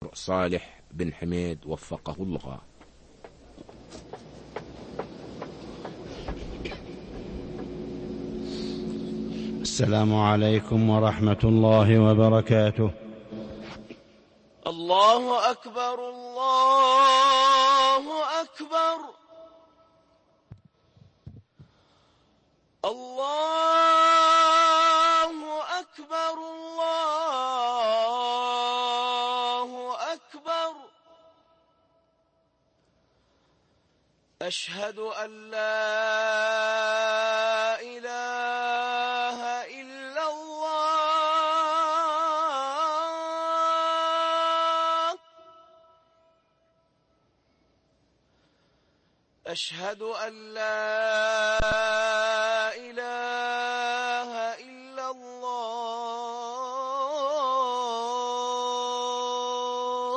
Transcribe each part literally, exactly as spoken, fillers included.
صالح بن حميد وفقه الله. السلام عليكم ورحمة الله وبركاته. الله أكبر الله أكبر الله أكبر الله أكبر. أشهد أن لا إله إلا الله. أشهد أن لا إله إلا الله.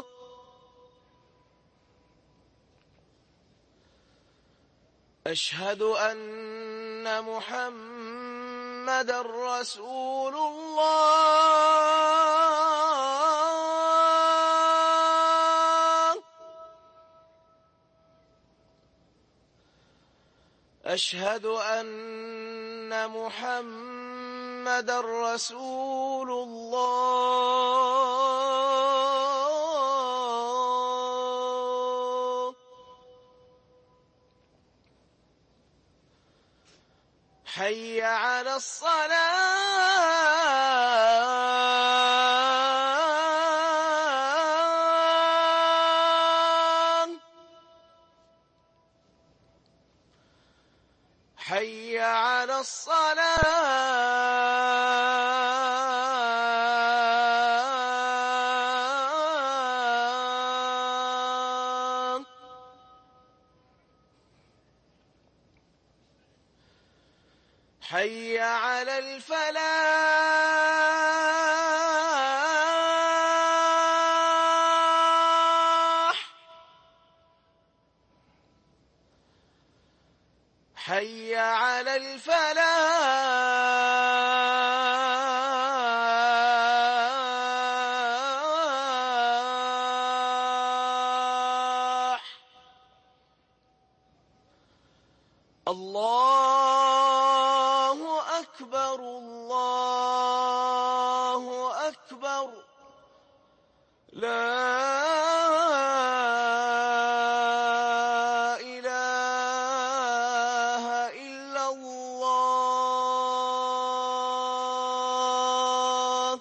أشهد أن محمدًا رسول الله. أشهد أن محمدًا رسول الله. حي على الصلاة. حي على الصلاة. حي على الفلاح. حي على الفلاح. الله أكبر الله أكبر. لا إله إلا الله.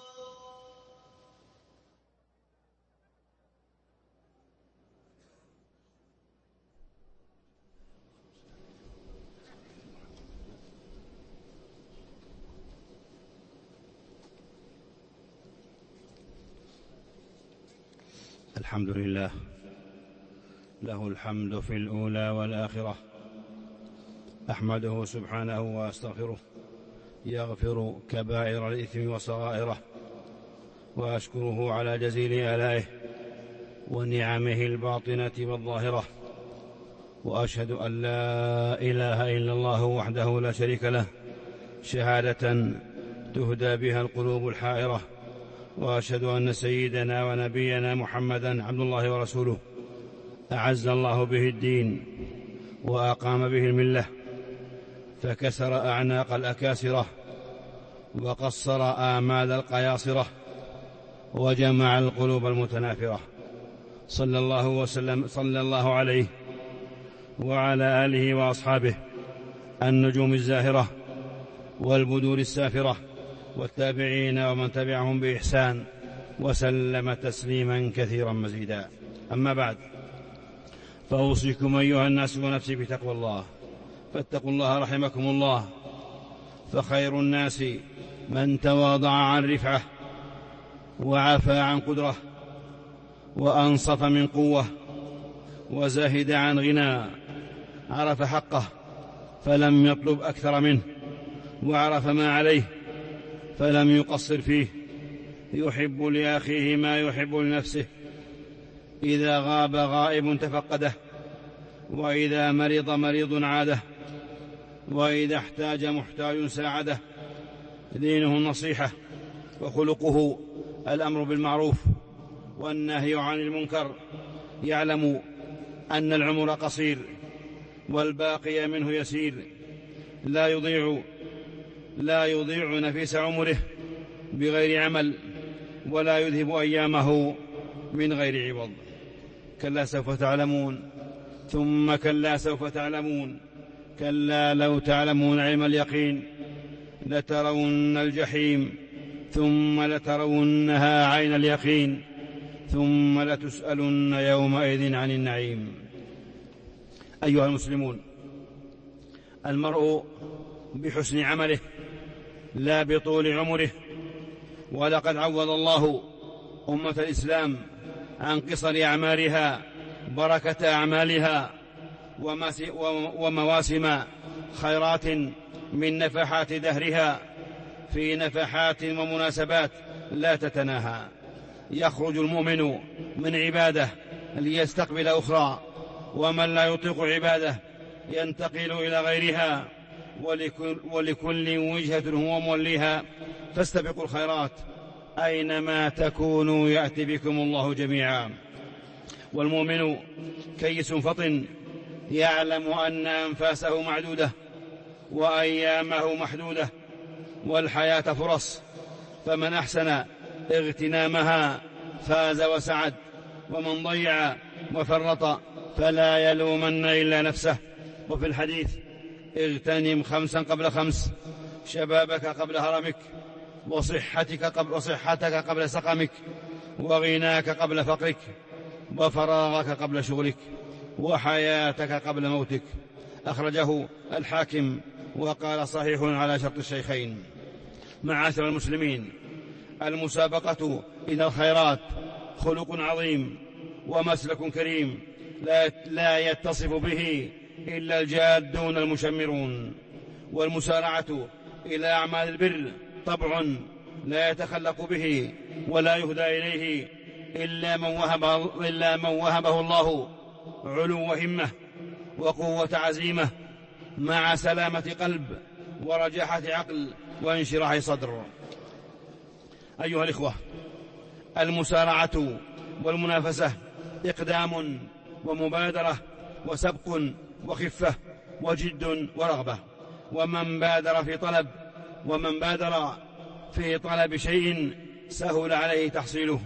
الحمد لله، له الحمد في الأولى والآخرة. أحمده سبحانه وأستغفره، يغفر كبائر الإثم وصغائره، وأشكره على جزيل آلائه ونعمه الباطنة والظاهرة. وأشهد أن لا إله إلا الله وحده لا شريك له، شهادة تهدى بها القلوب الحائرة. وأشهد أن سيدنا ونبينا محمدًا عبد الله ورسوله، أعز الله به الدين وأقام به الملة، فكسر أعناق الأكاسرة وقصر آمال القياصرة وجمع القلوب المتنافرة. صلى الله وسلم صلى الله عليه وعلى آله وأصحابه النجوم الزاهرة والبدور السافرة والتابعين ومن تبعهم بإحسان، وسلم تسليما كثيرا مزيدا. أما بعد، فأوصيكم أيها الناس ونفسي بتقوى الله، فاتقوا الله رحمكم الله. فخير الناس من تواضع عن رفعة، وعفى عن قدرة، وأنصف من قوة، وزهد عن غنى. عرف حقه فلم يطلب أكثر منه، وعرف ما عليه فلم يقصر فيه. يحب لأخيه ما يحب لنفسه. إذا غاب غائب تفقده، وإذا مرض مريض عاده، وإذا احتاج محتاج ساعده. دينه النصيحة، وخلقه الأمر بالمعروف والنهي عن المنكر، يعلم أن العمر قصير والباقي منه يسير، لا يضيع لا يضيع نفيس عمره بغير عمل، ولا يذهب أيامه من غير عوض. كلا سوف تعلمون ثم كلا سوف تعلمون كلا لو تعلمون علم اليقين لترون الجحيم ثم لترونها عين اليقين ثم لتسألن يومئذ عن النعيم. أيها المسلمون، المرء بحسن عمله لا بطول عمره، ولقد عوض الله أمة الإسلام عن قصر أعمارها بركة أعمالها ومواسم خيرات من نفحات دهرها، في نفحات ومناسبات لا تتناهى. يخرج المؤمن من عباده ليستقبل أخرى، ومن لا يطيق عباده ينتقل إلى غيرها، ولكل, ولكل وجهة هو موليها، فاستبقوا الخيرات أينما تكونوا يأتي بكم الله جميعا. والمؤمن كيس فطن يعلم أن أنفاسه معدودة وأيامه محدودة، والحياة فرص، فمن أحسن اغتنامها فاز وسعد، ومن ضيع وفرط فلا يلومن إلا نفسه. وفي الحديث: اغتنم خمسا قبل خمس، شبابك قبل هرمك، وصحتك قبل, وصحتك قبل سقمك، وغناك قبل فقرك، وفراغك قبل شغلك، وحياتك قبل موتك. أخرجه الحاكم وقال صحيح على شرط الشيخين. معاشر المسلمين، المسابقة إلى الخيرات خلق عظيم ومسلك كريم لا يتصف به إلا الجادون المشمرون. والمسارعة إلى أعمال البر طبع لا يتخلق به ولا يهدى إليه إلا من وهبه, إلا من وهبه الله علو همة وقوة عزيمة مع سلامة قلب ورجاحة عقل وانشراح صدر. أيها الإخوة، المسارعة والمنافسة إقدام ومبادرة وسبق وخفة وجد ورغبة، ومن بادر في طلب ومن بادر في طلب شيء سهل عليه تحصيله.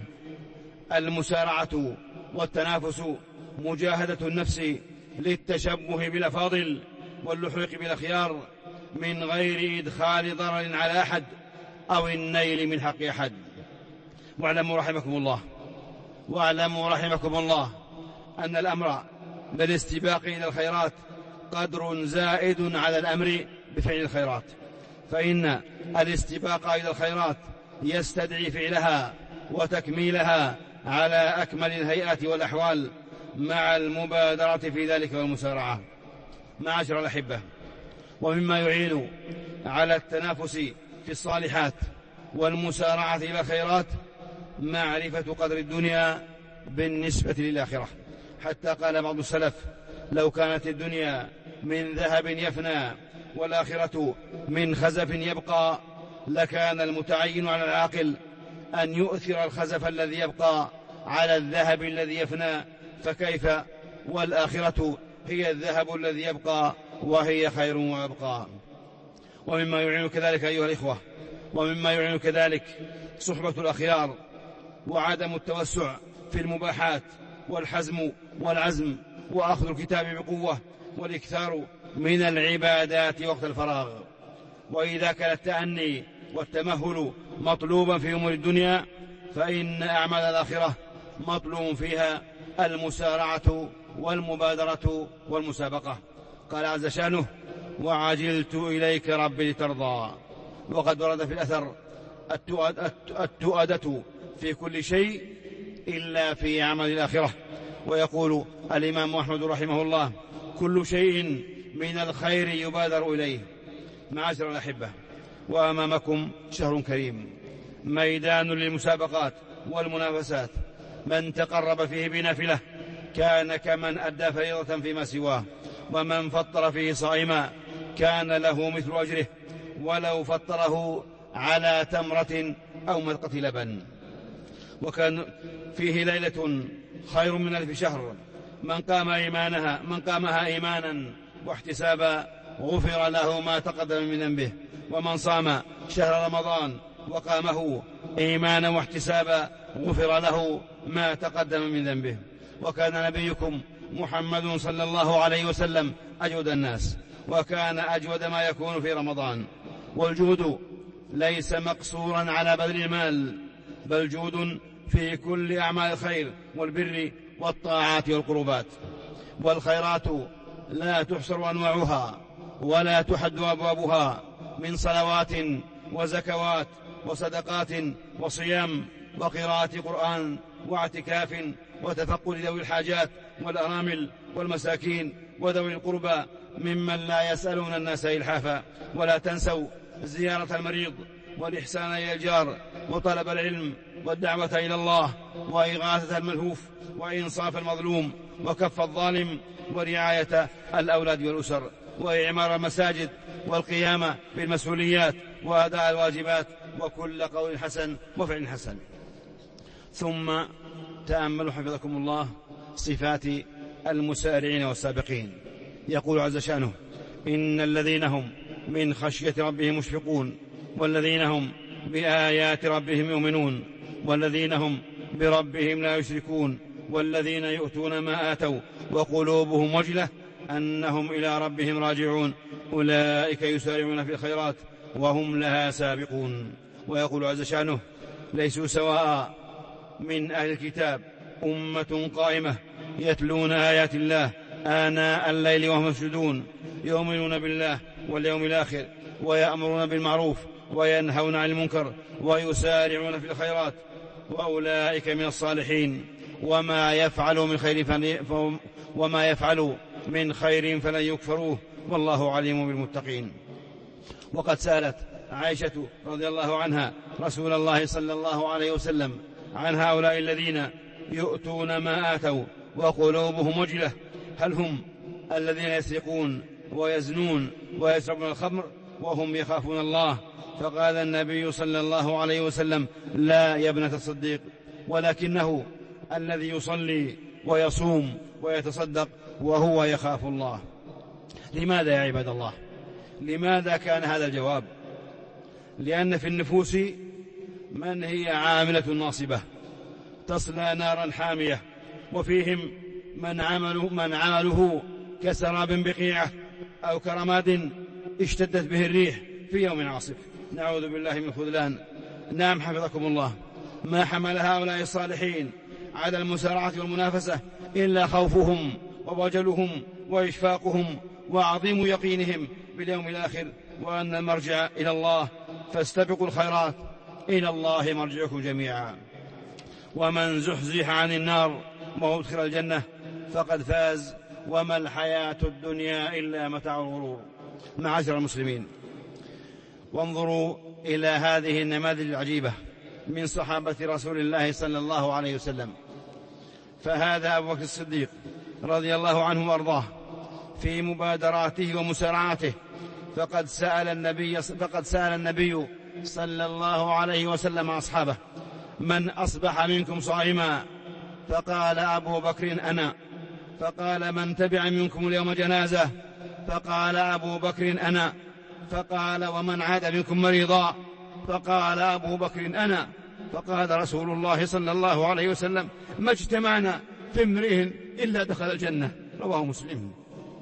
المسارعة والتنافس مجاهدة النفس للتشبه بالأفاضل واللحوق بالأخيار من غير إدخال ضرر على أحد أو النيل من حق أحد. واعلموا رحمكم الله واعلموا رحمكم الله أن الأمر بالاستباق إلى الخيرات قدر زائد على الأمر بفعل الخيرات، فإن الاستباق إلى الخيرات يستدعي فعلها وتكميلها على أكمل الهيئات والأحوال مع المبادرة في ذلك والمسارعة. معاشر الأحبة، ومما يعين على التنافس في الصالحات والمسارعة إلى الخيرات معرفة قدر الدنيا بالنسبة للآخرة، حتى قال بعض السلف: لو كانت الدنيا من ذهب يفنى والآخرة من خزف يبقى لكان المتعين على العاقل أن يؤثر الخزف الذي يبقى على الذهب الذي يفنى، فكيف والآخرة هي الذهب الذي يبقى وهي خير ويبقى. ومما يعين كذلك أيها الإخوة ومما يعين كذلك صحبة الأخيار وعدم التوسع في المباحات والحزم والعزم وأخذ الكتاب بقوة والإكثار من العبادات وقت الفراغ. وإذا كان التأني والتمهل مطلوبا في أمور الدنيا فإن أعمال الآخرة مطلوب فيها المسارعة والمبادرة والمسابقة. قال عز شانه: وعجلت إليك رب لترضى. وقد ورد في الأثر التؤدة في كل شيء إلا في عمل الآخرة. ويقول الإمام أحمد رحمه الله: كل شيء من الخير يبادر إليه. معاشر الأحبة، وأمامكم شهر كريم ميدان للمسابقات والمنافسات، من تقرب فيه بنافلة كان كمن أدى فريضة فيما سواه، ومن فطر فيه صائما كان له مثل أجره ولو فطره على تمرة أو مذقة لبن. وكان فيه ليلة خير من ألف شهر، من قام إيمانها من قامها إيمانا واحتسابا غفر له ما تقدم من ذنبه، ومن صام شهر رمضان وقامه إيمانا واحتسابا غفر له ما تقدم من ذنبه. وكان نبيكم محمد صلى الله عليه وسلم أجود الناس، وكان أجود ما يكون في رمضان. والجود ليس مقصورا على بذل المال، بل جود في كل أعمال الخير والبر والطاعات والقربات. والخيرات لا تحصر أنواعها ولا تحد أبوابها، من صلوات وزكوات وصدقات وصيام وقراءة قرآن واعتكاف وتفقد ذوي الحاجات والأرامل والمساكين وذوي القربى ممن لا يسألون الناس إلحافا. ولا تنسوا زيارة المريض والإحسان إلى الجار وطلب العلم والدعوة إلى الله وإغاثة الملهوف وإنصاف المظلوم وكف الظالم ورعاية الأولاد والأسر وإعمار المساجد والقيام بالمسؤوليات وأداء الواجبات وكل قول حسن وفعل حسن. ثم تأملوا حفظكم الله صفات المسارعين والسابقين. يقول عز شأنه: إن الذين هم من خشية ربهم مشفقون، والذين هم بآيات ربهم يؤمنون، والذين هم بربهم لا يشركون، والذين يؤتون ما آتوا وقلوبهم وجلة أنهم إلى ربهم راجعون، أولئك يسارعون في الخيرات وهم لها سابقون. ويقول عز شأنه: ليسوا سواء من أهل الكتاب أمة قائمة يتلون آيات الله آناء الليل وهم يسجدون، يؤمنون بالله واليوم الآخر، ويأمرون بالمعروف وينهون عن المنكر ويسارعون في الخيرات، وأولئك من الصالحين. وما يفعلوا من خير فن... وما يفعلوا من خير فلن يكفروه، والله عليم بالمتقين. وقد سألت عائشة رضي الله عنها رسول الله صلى الله عليه وسلم عن هؤلاء الذين يؤتون ما آتوا وقلوبهم وجلة: هل هم الذين يسرقون ويزنون ويشربون الخمر وهم يخافون الله؟ فقال النبي صلى الله عليه وسلم: لا يا ابنة الصديق، ولكنه الذي يصلي ويصوم ويتصدق وهو يخاف الله. لماذا يا عباد الله؟ لماذا كان هذا الجواب؟ لأن في النفوس من هي عاملة ناصبة تصلى نارا حامية، وفيهم من عمله, من عمله كسراب بقيعة أو كرماد اشتدت به الريح في يوم عاصف. نعوذ بالله من الخذلان. نعم حفظكم الله، ما حمل هؤلاء الصالحين على المسارعة والمنافسة إلا خوفهم ووجلهم وإشفاقهم وعظيم يقينهم باليوم الآخر وأن المرجع إلى الله، فاستبقوا الخيرات، إلى الله مرجعكم جميعا. ومن زحزح عن النار وأدخل الجنة فقد فاز، وما الحياة الدنيا إلا متاع الغرور. معاشر المسلمين، وانظروا إلى هذه النماذج العجيبة من صحابة رسول الله صلى الله عليه وسلم. فهذا أبو بكر الصديق رضي الله عنه وأرضاه في مبادراته ومسارعاته، فقد سأل النبي فقد سأل النبي صلى الله عليه وسلم أصحابه: من أصبح منكم صائما؟ فقال أبو بكر: أنا. فقال: من تبع منكم اليوم جنازة؟ فقال أبو بكر: أنا. فقال: ومن عاد منكم مريضا؟ فقال أبو بكر: أنا. فقال رسول الله صلى الله عليه وسلم: ما اجتمعنا في امرئ إلا دخل الجنة. رواه مسلم.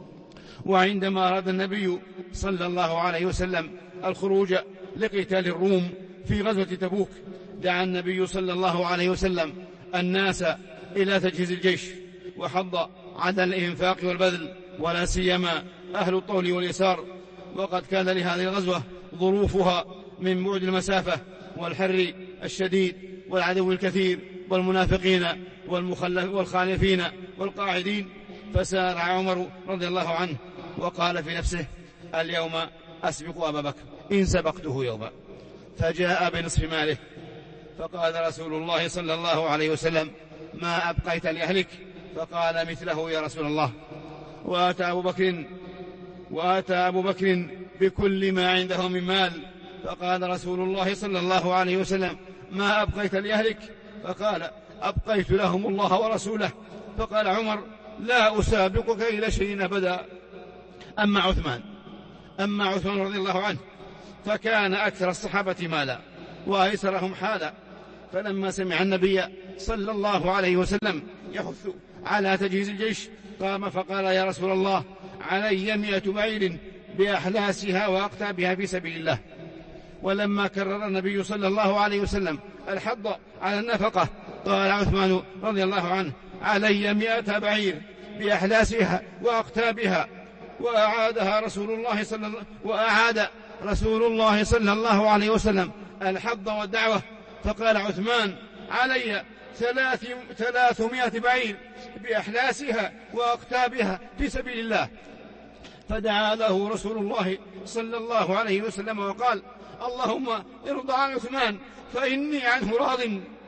وعندما أراد النبي صلى الله عليه وسلم الخروج لقتال الروم في غزوة تبوك، دعا النبي صلى الله عليه وسلم الناس إلى تجهيز الجيش، وحض على الإنفاق والبذل، ولا سيما أهل الطول واليسار. وقد كان لهذه الغزوة ظروفها من بعد المسافة والحر الشديد والعدو الكثير والمنافقين والخالفين والقاعدين. فسارع عمر رضي الله عنه وقال في نفسه: اليوم أسبق أبا بكر إن سبقته يوما. فجاء بنصف ماله، فقال رسول الله صلى الله عليه وسلم: ما أبقيت لأهلك؟ فقال مثله يا رسول الله. وآتى أبو بكر وآتى أبو بكر بكل ما عنده من مال، فقال رسول الله صلى الله عليه وسلم: ما أبقيت لأهلك؟ فقال أبقيت لهم الله ورسوله. فقال عمر لا أسابقك إلى شيء أبدا. أما عثمان أما عثمان رضي الله عنه فكان أكثر الصحابة مالا وأيسرهم حالا، فلما سمع النبي صلى الله عليه وسلم يحث على تجهيز الجيش قام فقال يا رسول الله علي مئة بعير بأحلاسها وأقتابها في سبيل الله. ولما كرر النبي صلى الله عليه وسلم الحض على النفقة قال عثمان رضي الله عنه علي مئة بعير بأحلاسها وأقتابها، وأعادها رسول الله صلى الله وأعاد رسول الله صلى الله عليه وسلم الحض والدعوة، فقال عثمان علي ثلاث ثلاثمائة بعير بأحلاسها وأقتابها في سبيل الله. فدعا له رسول الله صلى الله عليه وسلم وقال اللهم ارضى عن عثمان فإني عنه راض.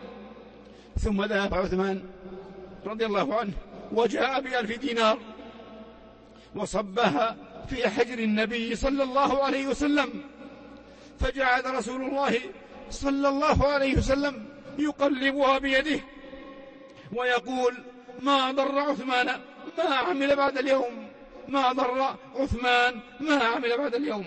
ثم ذهب عثمان رضي الله عنه وجاء بألف دينار وصبها في حجر النبي صلى الله عليه وسلم، فجعل رسول الله صلى الله عليه وسلم يقلبها بيده ويقول ما ضر عثمان ما عمل بعد اليوم، ما ضر عثمان ما عمل بعد اليوم.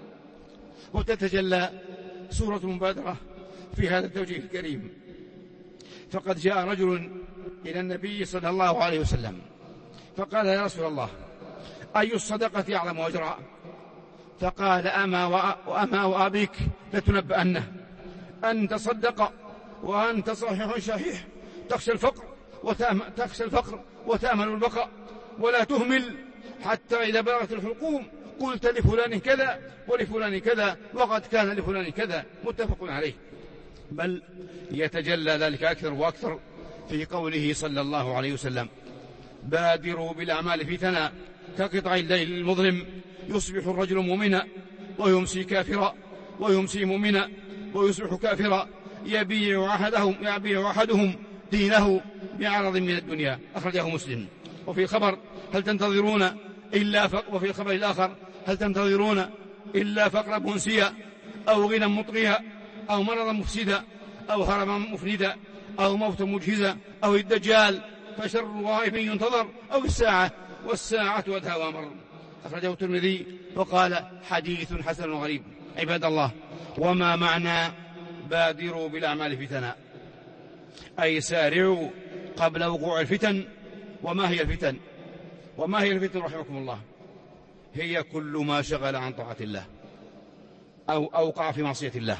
وتتجلى سورة المبادرة في هذا التوجيه الكريم. فقد جاء رجل إلى النبي صلى الله عليه وسلم فقال يا رسول الله أي الصدقة أعظم أجرا؟ فقال أما وأما وأبيك لتنبأنه أن تصدق وأنت صحيح شحيح تخشى الفقر تخشى الفقر وتأمل البقاء ولا تهمل حتى إذا بلغت الحلقوم قلت لفلان كذا ولفلان كذا وقد كان لفلان كذا. متفق عليه. بل يتجلى ذلك أكثر وأكثر في قوله صلى الله عليه وسلم بادروا بالأعمال فتنا كقطع الليل المظلم يصبح الرجل مؤمنا ويمسي كافرا ويمسي مؤمنا ويصبح كافرا يبيع أحدهم يبيع أحدهم دينه بعرض من الدنيا. أخرجه مسلم. وفي الخبر هل تنتظرون إلا فقر وفي الخبر الآخر هل تنتظرون إلا فقر منسيا أو غنى مطغيا أو مرضا مفسدا أو هرما مفندا أو موتا مجهزا أو الدجال فشر غائب ينتظر أو الساعة والساعة أدهى وأمر. أخرجه الترمذي وقال حديث حسن غريب. عباد الله، وما معنى بادروا بالأعمال فتنا؟ أي سارعوا قبل وقوع الفتن. وما هي الفتن؟ وما هي الفتن رحمكم الله؟ هي كل ما شغل عن طاعة الله أو أوقع في معصية الله.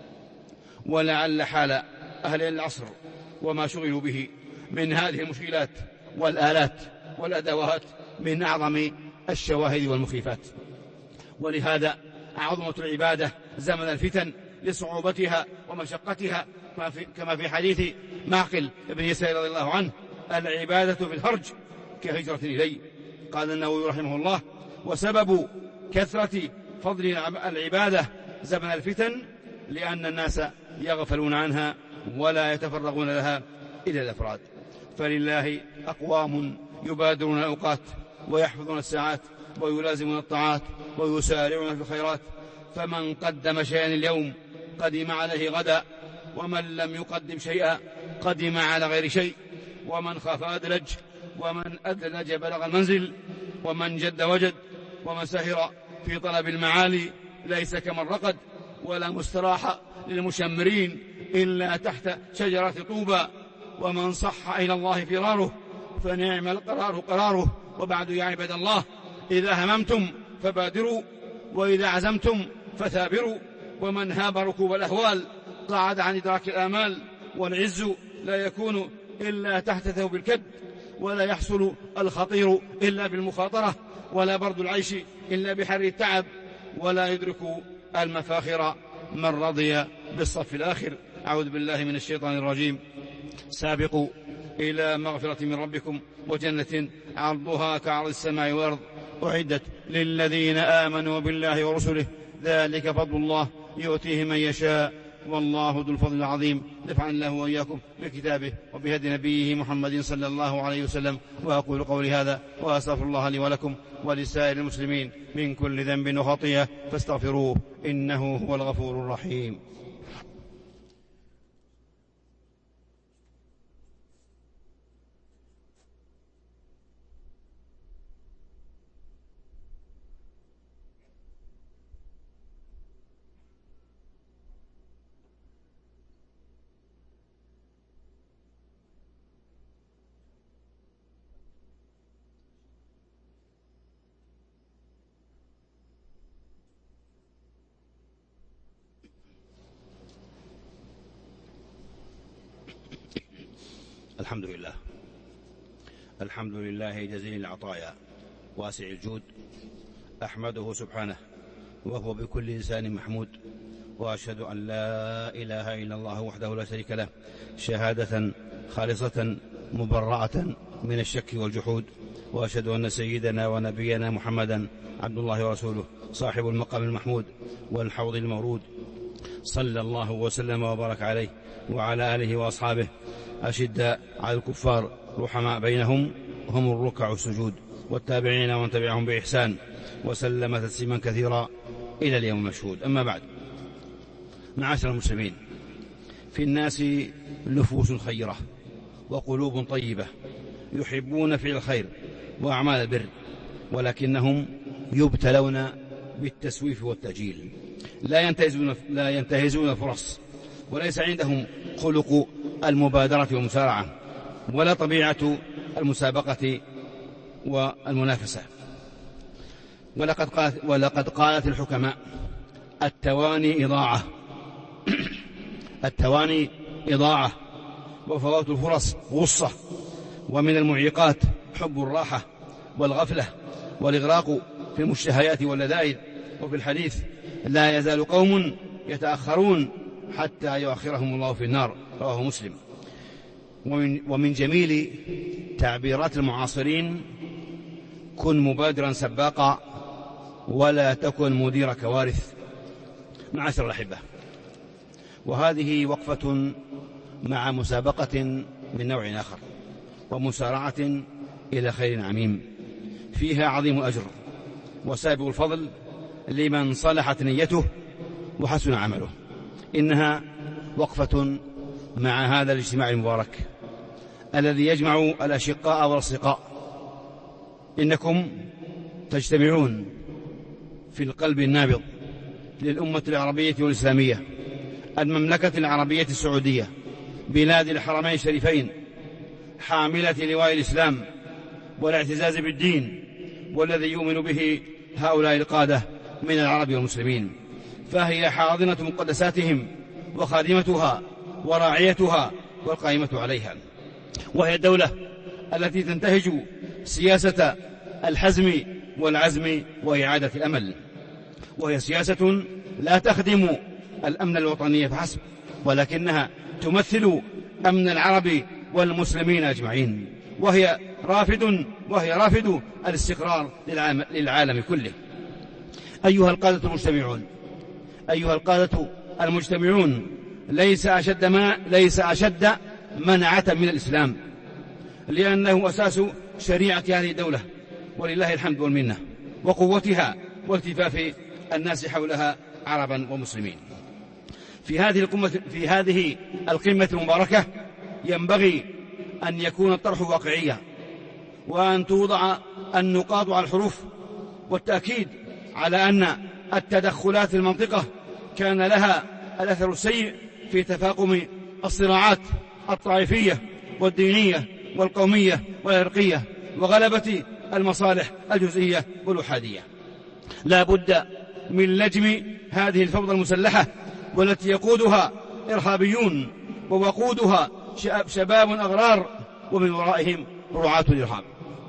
ولعل حال أهل العصر وما شغلوا به من هذه المشكلات والآلات والأدوات من أعظم الشواهد والمخيفات. ولهذا عظمت العبادة زمن الفتن لصعوبتها ومشقتها، كما في حديث معقل بن يسار رضي الله عنه العبادة في الهرج كهجرة إلي. قال النووي رحمه الله وسبب كثرة فضل العبادة زمن الفتن لأن الناس يغفلون عنها ولا يتفرغون لها إلى الأفراد. فلله أقوام يبادرون الأوقات ويحفظون الساعات ويلازمون الطاعات ويسارعون في الخيرات، فمن قدم شيئا اليوم قدم عليه غدا، ومن لم يقدم شيئا قدم على غير شيء، ومن خاف أدلج، ومن أدلج بلغ المنزل، ومن جد وجد، ومن سهر في طلب المعالي ليس كمن رقد، ولا مستراح للمشمرين إلا تحت شجرة طوبى، ومن صح إلى الله فراره فنعم القرار قراره. وبعد يا عباد الله، إذا هممتم فبادروا، وإذا عزمتم فثابروا، ومن هاب ركوب الأهوال قعد عن إدراك الآمال، والعز لا يكون إلا تحت ثوب الكد، ولا يحصل الخطير إلا بالمخاطرة، ولا برد العيش إلا بحر التعب، ولا يدرك المفاخر من رضي بالصف الآخر. أعوذ بالله من الشيطان الرجيم. سابقوا إلى مغفرة من ربكم وجنة عرضها كعرض السماء والأرض أعدت للذين آمنوا بالله ورسله ذلك فضل الله يؤتيه من يشاء والله ذو الفضل العظيم. نفعنا الله وإياكم بكتابه وبهدي نبيه محمد صلى الله عليه وسلم. وأقول قولي هذا وأستغفر الله لي ولكم ولسائر المسلمين من كل ذنب وخطيئة فاستغفروه إنه هو الغفور الرحيم. الحمد لله الحمد لله جزيل العطايا واسع الجود، أحمده سبحانه وهو بكل لسان محمود، وأشهد أن لا إله إلا الله وحده لا شريك له شهادة خالصة مبرأة من الشك والجحود، وأشهد أن سيدنا ونبينا محمدا عبد الله ورسوله صاحب المقام المحمود والحوض المورود، صلى الله وسلم وبارك عليه وعلى آله وأصحابه أشداء على الكفار رحماء بينهم، هم الركع السجود، والتابعين ومن تبعهم بإحسان، وسلم تسليما كثيرا إلى اليوم المشهود. أما بعد، معاشر المسلمين، في الناس نفوس خيرة وقلوب طيبة يحبون فعل الخير وأعمال البر، ولكنهم يبتلون بالتسويف والتأجيل، لا ينتهزون لا ينتهزون الفرص، وليس عندهم خلق المبادرة والمسارعة، ولا طبيعة المسابقة والمنافسة. ولقد قالت, ولقد قالت الحكماء: التواني إضاعة التواني إضاعة وفوات الفرص غصة، ومن المعيقات حب الراحة والغفلة والإغراق في المشتهيات واللذائذ وفي الحديث: لا يزال قوم يتأخرون حتى يؤخرهم الله في النار، رواه مسلم. ومن, ومن جميل تعبيرات المعاصرين: كن مبادرا سباقا ولا تكن مدير كوارث. معاشر الأحبة، وهذه وقفة مع مسابقة من نوع آخر، ومسارعة إلى خير عميم فيها عظيم الأجر وسابق الفضل لمن صلحت نيته وحسن عمله. إنها وقفة مع هذا الاجتماع المبارك الذي يجمع الأشقاء والأصدقاء. إنكم تجتمعون في القلب النابض للأمة العربية والإسلامية، المملكة العربية السعودية، بلاد الحرمين الشريفين، حاملة لواء الإسلام والاعتزاز بالدين، والذي يؤمن به هؤلاء القادة من العرب والمسلمين، فهي حاضنة مقدساتهم وخادمتها وراعيتها والقائمة عليها، وهي الدولة التي تنتهج سياسة الحزم والعزم وإعادة الأمل، وهي سياسة لا تخدم الأمن الوطني فحسب، ولكنها تمثل أمن العرب والمسلمين أجمعين، وهي رافد وهي رافد الاستقرار للعالم كله. أيها القادة المجتمعون أيها القادة المجتمعون ليس أشد ما ليس أشد منعة من الإسلام، لأنه أساس شريعة هذه الدولة، ولله الحمد والمنة، وقوتها والتفاف الناس حولها عربا ومسلمين. في هذه القمة في هذه القمة المباركة ينبغي أن يكون الطرح واقعيا، وأن توضع النقاط على الحروف، والتأكيد على أن التدخلات في المنطقة كان لها الأثر السيء في تفاقم الصراعات الطائفية والدينية والقومية والعرقية، وغلبة المصالح الجزئية والأحادية. لا بد من لجم هذه الفوضى المسلحة، والتي يقودها إرهابيون ووقودها شباب أغرار، ومن ورائهم رعاة الإرهاب،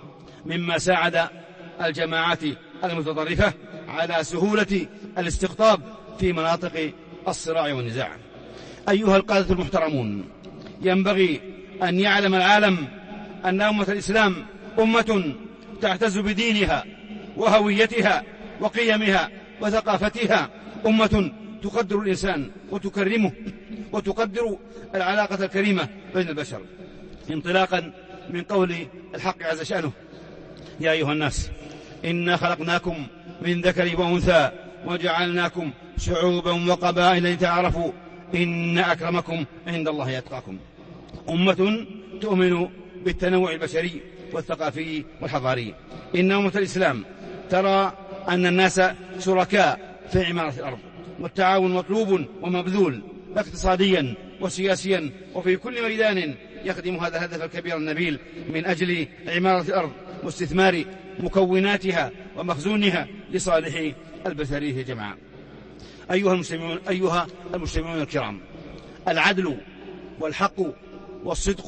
مما ساعد الجماعات المتطرفة على سهولة الاستقطاب في مناطق الصراع والنزاع. أيها القادة المحترمون، ينبغي أن يعلم العالم أن أمة الإسلام أمة تعتز بدينها وهويتها وقيمها وثقافتها، أمة تقدر الإنسان وتكرمه وتقدر العلاقة الكريمة بين البشر، انطلاقا من قول الحق عز شأنه: يا أيها الناس إنا خلقناكم من ذكر وأنثى وجعلناكم شعوبا وقبائل لتعارفوا إن أكرمكم عند الله أتقاكم. أمة تؤمن بالتنوع البشري والثقافي والحضاري. إن أمة الإسلام ترى أن الناس شركاء في عمارة الأرض، والتعاون مطلوب ومبذول اقتصاديا وسياسيا وفي كل ميدان يخدم هذا الهدف الكبير النبيل من أجل عمارة الأرض واستثمار مكوناتها ومخزونها لصالح البشرية جمعاء. أيها المسلمون أيها المسلمون الكرام، العدل والحق والصدق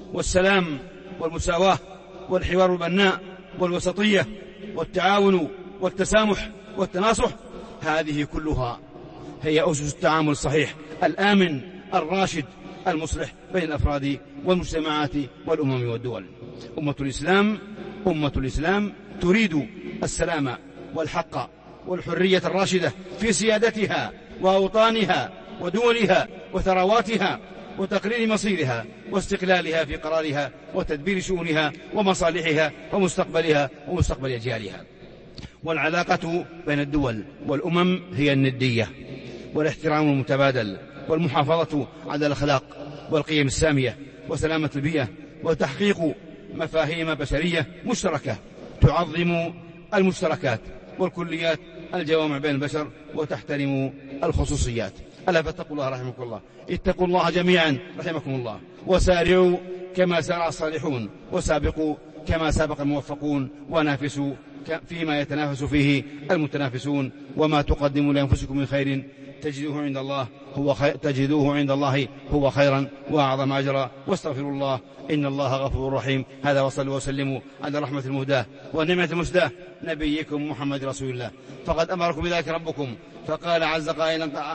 والسلام والمساواة والحوار البناء والوسطية والتعاون والتسامح والتناصح، هذه كلها هي أسس التعامل الصحيح الآمن الراشد المصلح بين الأفراد والمجتمعات والأمم والدول. أمة الإسلام أمة الإسلام تريد السلام والحق والحرية الراشدة في سيادتها وأوطانها ودولها وثرواتها وتقرير مصيرها واستقلالها في قرارها وتدبير شؤونها ومصالحها ومستقبلها ومستقبل أجيالها. والعلاقة بين الدول والأمم هي الندية والاحترام المتبادل والمحافظة على الأخلاق والقيم السامية وسلامة البيئة وتحقيق مفاهيم بشرية مشتركة تعظم المشتركات والكليات الجوامع بين البشر وتحترم الخصوصيات. ألا فاتقوا الله رحمكم الله، اتقوا الله جميعا رحمكم الله، وسارعوا كما سارع الصالحون، وسابقوا كما سابق الموفقون، ونافسوا فيما يتنافس فيه المتنافسون، وما تقدموا لأنفسكم من خير تجدوه عند الله هو خير تجدوه عند الله هو خيرا وأعظم أجرا، واستغفروا الله إن الله غفور رحيم. هذا وصلوا وسلموا على رحمة المهداة ونعمة المسداة نبيكم محمد رسول الله، فقد أمركم بذلك ربكم فقال عز قائلا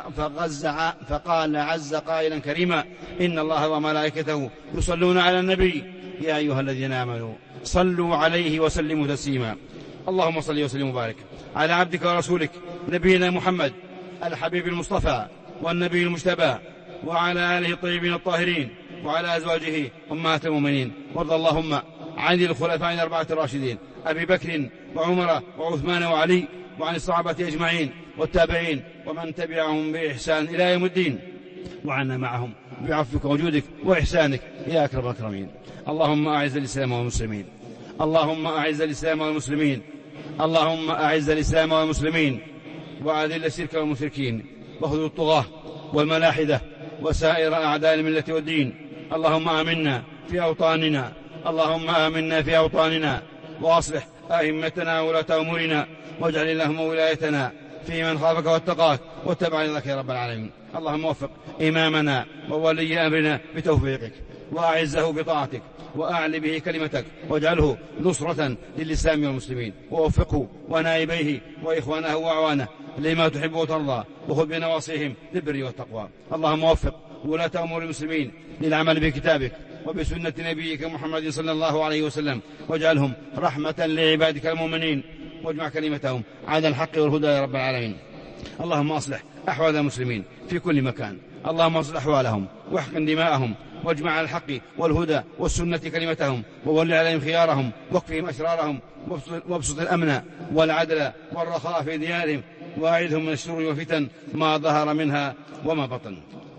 فقال عز قائلا كريما: إن الله وملائكته يصلون على النبي يا أيها الذين آمنوا صلوا عليه وسلموا تسليما. اللهم صل وسلم وبارك على عبدك ورسولك نبينا محمد الحبيب المصطفى والنبي المجتبى، وعلى آله الطيبين الطاهرين، وعلى أزواجه أمهات المؤمنين. وارض اللهم عن الخلفاء الأربعة الراشدين أبي بكر وعمر وعثمان وعلي، وعن الصحابة أجمعين والتابعين ومن تبعهم بإحسان إلى يوم الدين، وعنا معهم بعفوك وجودك وإحسانك يا أكرم الأكرمين. اللهم أعز الإسلام والمسلمين، اللهم أعز الإسلام والمسلمين، اللهم أعز الإسلام والمسلمين، وأذل الشرك والمشركين، واخذل الطغاة والملاحدة وسائر أعداء الملة والدين. اللهم آمنا في أوطاننا، اللهم آمنا في أوطاننا، وأصلح أئمتنا وولاة أمورنا، واجعل اللهم ولايتنا في من خافك واتقاك واتبع رضاك يا رب العالمين. اللهم وفق إمامنا وولي أمرنا بتوفيقك، وأعزه بطاعتك، وأعلي به كلمتك، واجعله نصرة للإسلام والمسلمين، ووفقه ونائبيه وإخوانه وأعوانه لما تحب وترضى، وخذ بنواصيهم للبر والتقوى. اللهم وفق ولاة أمور المسلمين للعمل بكتابك وبسنة نبيك محمد صلى الله عليه وسلم، واجعلهم رحمة لعبادك المؤمنين، واجمع كلمتهم على الحق والهدى يا رب العالمين. اللهم أصلح أحوال المسلمين في كل مكان، اللهم أصلح أحوالهم واحقن دماءهم، واجمع على الحق والهدى والسنة كلمتهم، وول عليهم خيارهم، واكفهم أشرارهم، وابسط الأمن والعدل والرخاء في ديارهم، وأعذهم من الشرور والفتن ما ظهر منها وما بطن.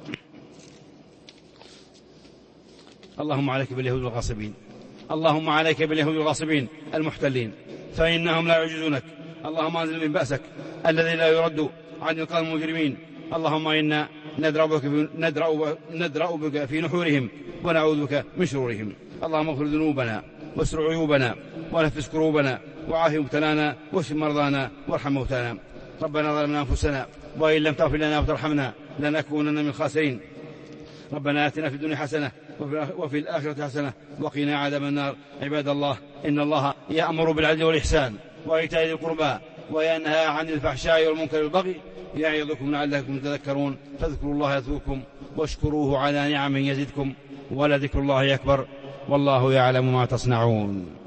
اللهم عليك باليهود الغاصبين، اللهم عليك باليهود الغاصبين المحتلين، فإنهم لا يعجزونك. اللهم أنزل من بأسك الذي لا يرد عن القوم المجرمين. اللهم إنا ندرأ بك, ندرأ ندرأ بك في نحورهم ونعوذ بك من شرورهم. اللهم اغفر ذنوبنا واستر عيوبنا ونفس كروبنا وعاف مبتلانا واشف مرضانا وارحم موتانا. ربنا ظلمنا أنفسنا وإن لم تغفر لنا وترحمنا لنكونن من الخاسرين. ربنا آتنا في الدنيا حسنة وفي الآخرة حسنة وقنا عذاب النار. عباد الله، إن الله يأمر بالعدل والإحسان وإيتاء ذي القربى وينهى عن الفحشاء والمنكر والبغي يعظكم لعلكم تذكرون. فاذكروا الله يذكركم واشكروه على نعمه يزدكم ولذكر الله أكبر والله يعلم ما تصنعون.